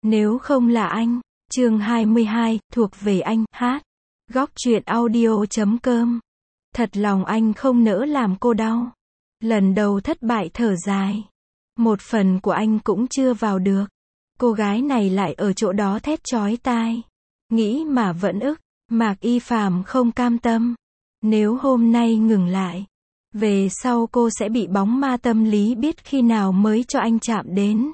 Nếu không là anh. Chương 22, thuộc về anh, hát. Góc truyện audio.com. Thật lòng anh không nỡ làm cô đau. Lần đầu thất bại thở dài. Một phần của anh cũng chưa vào được. Cô gái này lại ở chỗ đó thét chói tai. Nghĩ mà vẫn ức. Mạc Y Phàm không cam tâm. Nếu hôm nay ngừng lại, về sau cô sẽ bị bóng ma tâm lý biết khi nào mới cho anh chạm đến.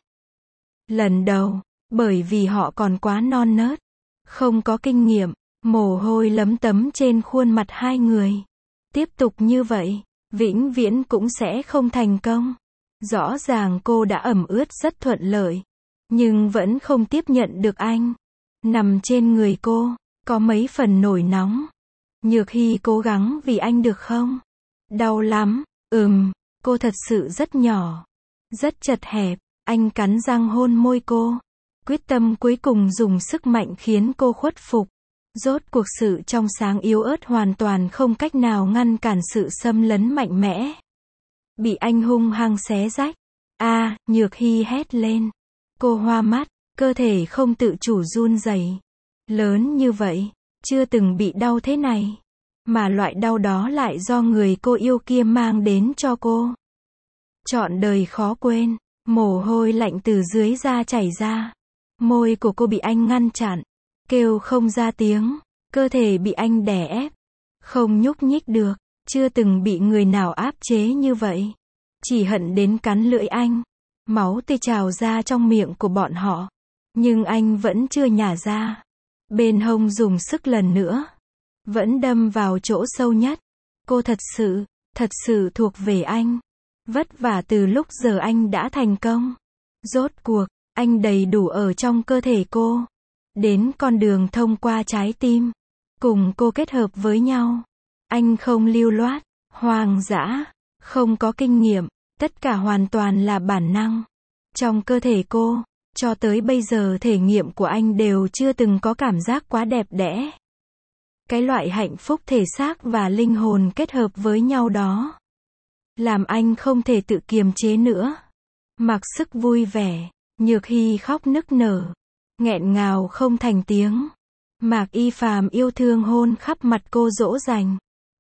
Lần đầu, bởi vì họ còn quá non nớt, không có kinh nghiệm, mồ hôi lấm tấm trên khuôn mặt hai người. Tiếp tục như vậy, vĩnh viễn cũng sẽ không thành công. Rõ ràng cô đã ẩm ướt rất thuận lợi, nhưng vẫn không tiếp nhận được anh. Nằm trên người cô, có mấy phần nổi nóng. Nhược Hy cố gắng vì anh được không? Đau lắm, cô thật sự rất nhỏ, rất chật hẹp. Anh cắn răng hôn môi cô. Quyết tâm cuối cùng dùng sức mạnh khiến cô khuất phục. Rốt cuộc sự trong sáng yếu ớt hoàn toàn không cách nào ngăn cản sự xâm lấn mạnh mẽ. Bị anh hung hăng xé rách. Nhược Hy hét lên. Cô hoa mắt, cơ thể không tự chủ run rẩy. Lớn như vậy, chưa từng bị đau thế này. Mà loại đau đó lại do người cô yêu kia mang đến cho cô. Trọn đời khó quên. Mồ hôi lạnh từ dưới da chảy ra. Môi của cô bị anh ngăn chặn. Kêu không ra tiếng. Cơ thể bị anh đè ép. Không nhúc nhích được. Chưa từng bị người nào áp chế như vậy. Chỉ hận đến cắn lưỡi anh. Máu tươi trào ra trong miệng của bọn họ. Nhưng anh vẫn chưa nhả ra. Bên hông dùng sức lần nữa. Vẫn đâm vào chỗ sâu nhất. Cô thật sự thuộc về anh. Vất vả từ lúc giờ anh đã thành công. Rốt cuộc, anh đầy đủ ở trong cơ thể cô. Đến con đường thông qua trái tim. Cùng cô kết hợp với nhau. Anh không lưu loát, hoang dã, không có kinh nghiệm. Tất cả hoàn toàn là bản năng. Trong cơ thể cô, cho tới bây giờ thể nghiệm của anh đều chưa từng có cảm giác quá đẹp đẽ. Cái loại hạnh phúc thể xác và linh hồn kết hợp với nhau đó. Làm anh không thể tự kiềm chế nữa. Mặc sức vui vẻ. Nhược Hy khóc nức nở. Nghẹn ngào không thành tiếng. Mạc Y Phàm yêu thương hôn khắp mặt cô dỗ dành.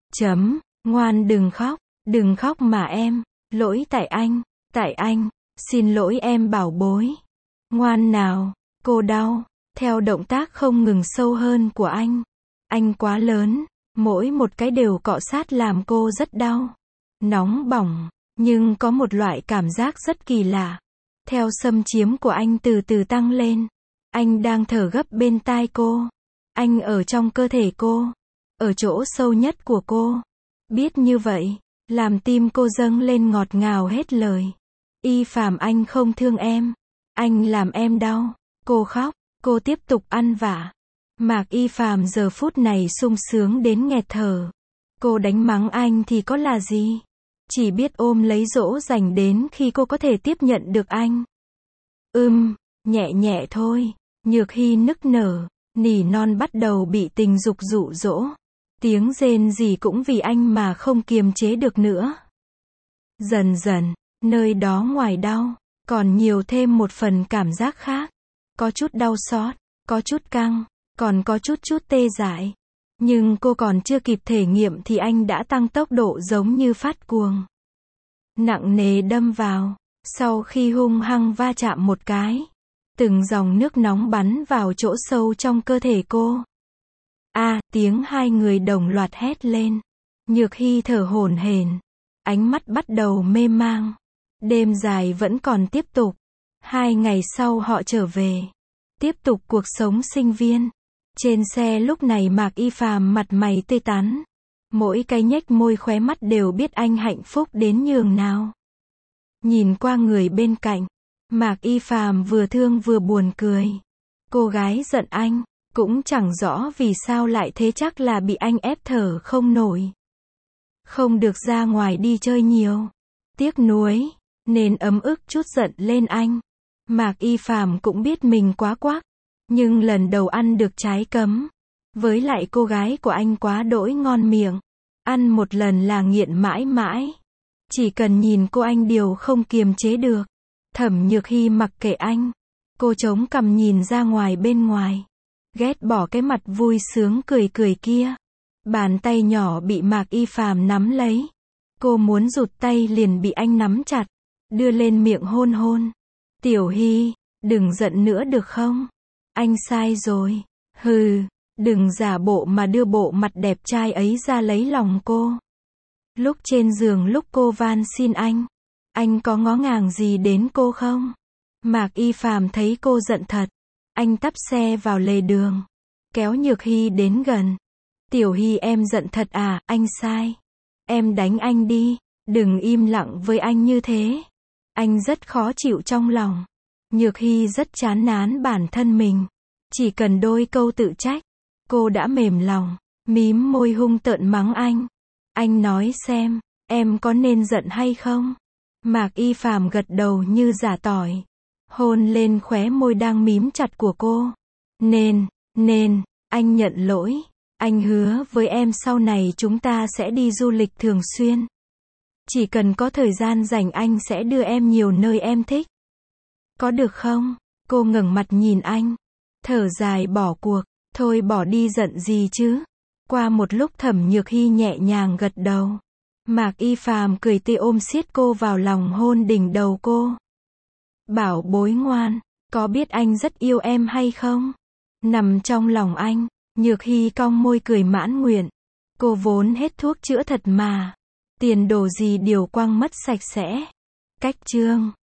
Ngoan đừng khóc mà em. Lỗi tại anh. Xin lỗi em bảo bối. Ngoan nào, cô đau. Theo động tác không ngừng sâu hơn của anh. Anh quá lớn. Mỗi một cái đều cọ sát làm cô rất đau. Nóng bỏng, nhưng có một loại cảm giác rất kỳ lạ. Theo xâm chiếm của anh từ từ tăng lên. Anh đang thở gấp bên tai cô. Anh ở trong cơ thể cô. Ở chỗ sâu nhất của cô. Biết như vậy, làm tim cô dâng lên ngọt ngào hết lời. Y Phàm, anh không thương em. Anh làm em đau. Cô khóc, cô tiếp tục ăn vạ. Mạc Y Phàm giờ phút này sung sướng đến nghẹt thở. Cô đánh mắng anh thì có là gì? Chỉ biết ôm lấy dỗ dành đến khi cô có thể tiếp nhận được anh. Nhẹ nhẹ thôi. Nhược Hy nức nở, nỉ non bắt đầu bị tình dục dụ dỗ. Tiếng rên gì cũng vì anh mà không kiềm chế được nữa. Dần dần, nơi đó ngoài đau, còn nhiều thêm một phần cảm giác khác. Có chút đau xót, có chút căng, còn có chút tê dại. Nhưng cô còn chưa kịp thể nghiệm thì anh đã tăng tốc độ giống như phát cuồng. Nặng nề đâm vào. Sau khi hung hăng va chạm một cái, từng dòng nước nóng bắn vào chỗ sâu trong cơ thể cô. Tiếng hai người đồng loạt hét lên. Nhược Hy thở hổn hển. Ánh mắt bắt đầu mê mang. Đêm dài vẫn còn tiếp tục. 2 ngày sau họ trở về. Tiếp tục cuộc sống sinh viên. Trên xe lúc này Mạc Y Phàm mặt mày tươi tắn. Mỗi cái nhếch môi khóe mắt đều biết anh hạnh phúc đến nhường nào. Nhìn qua người bên cạnh, Mạc Y Phàm vừa thương vừa buồn cười. Cô gái giận anh, cũng chẳng rõ vì sao lại thế, chắc là bị anh ép thở không nổi. Không được ra ngoài đi chơi nhiều. Tiếc nuối, nên ấm ức chút giận lên anh. Mạc Y Phàm cũng biết mình quá quắc. Nhưng lần đầu ăn được trái cấm. Với lại cô gái của anh quá đỗi ngon miệng. Ăn một lần là nghiện mãi mãi. Chỉ cần nhìn cô anh điều không kiềm chế được. Thẩm Nhược Hy mặc kệ anh. Cô chống cằm nhìn ra ngoài bên ngoài. Ghét bỏ cái mặt vui sướng cười cười kia. Bàn tay nhỏ bị Mạc Y Phàm nắm lấy. Cô muốn rụt tay liền bị anh nắm chặt. Đưa lên miệng hôn hôn. Tiểu Hy, đừng giận nữa được không? Anh sai rồi. Hừ, đừng giả bộ mà đưa bộ mặt đẹp trai ấy ra lấy lòng cô. Lúc trên giường lúc cô van xin anh có ngó ngàng gì đến cô không? Mạc Y Phàm thấy cô giận thật. Anh tấp xe vào lề đường. Kéo Nhược Hy đến gần. Tiểu Hy em giận thật à, anh sai. Em đánh anh đi, đừng im lặng với anh như thế. Anh rất khó chịu trong lòng. Nhược Hy rất chán ngán bản thân mình. Chỉ cần đôi câu tự trách, cô đã mềm lòng, mím môi hung tợn mắng anh. Anh nói xem, em có nên giận hay không? Mạc Y Phàm gật đầu như giả tỏi. Hôn lên khóe môi đang mím chặt của cô. Nên, anh nhận lỗi. Anh hứa với em sau này chúng ta sẽ đi du lịch thường xuyên. Chỉ cần có thời gian rảnh anh sẽ đưa em nhiều nơi em thích. Có được không? Cô ngẩng mặt nhìn anh. Thở dài bỏ cuộc. Thôi bỏ đi giận gì chứ. Qua một lúc Thẩm Nhược Hy nhẹ nhàng gật đầu. Mạc Y Phàm cười tươi ôm siết cô vào lòng hôn đỉnh đầu cô. Bảo bối ngoan, có biết anh rất yêu em hay không? Nằm trong lòng anh. Nhược Hy cong môi cười mãn nguyện. Cô vốn hết thuốc chữa thật mà. Tiền đồ gì điều quăng mất sạch sẽ. Cách chương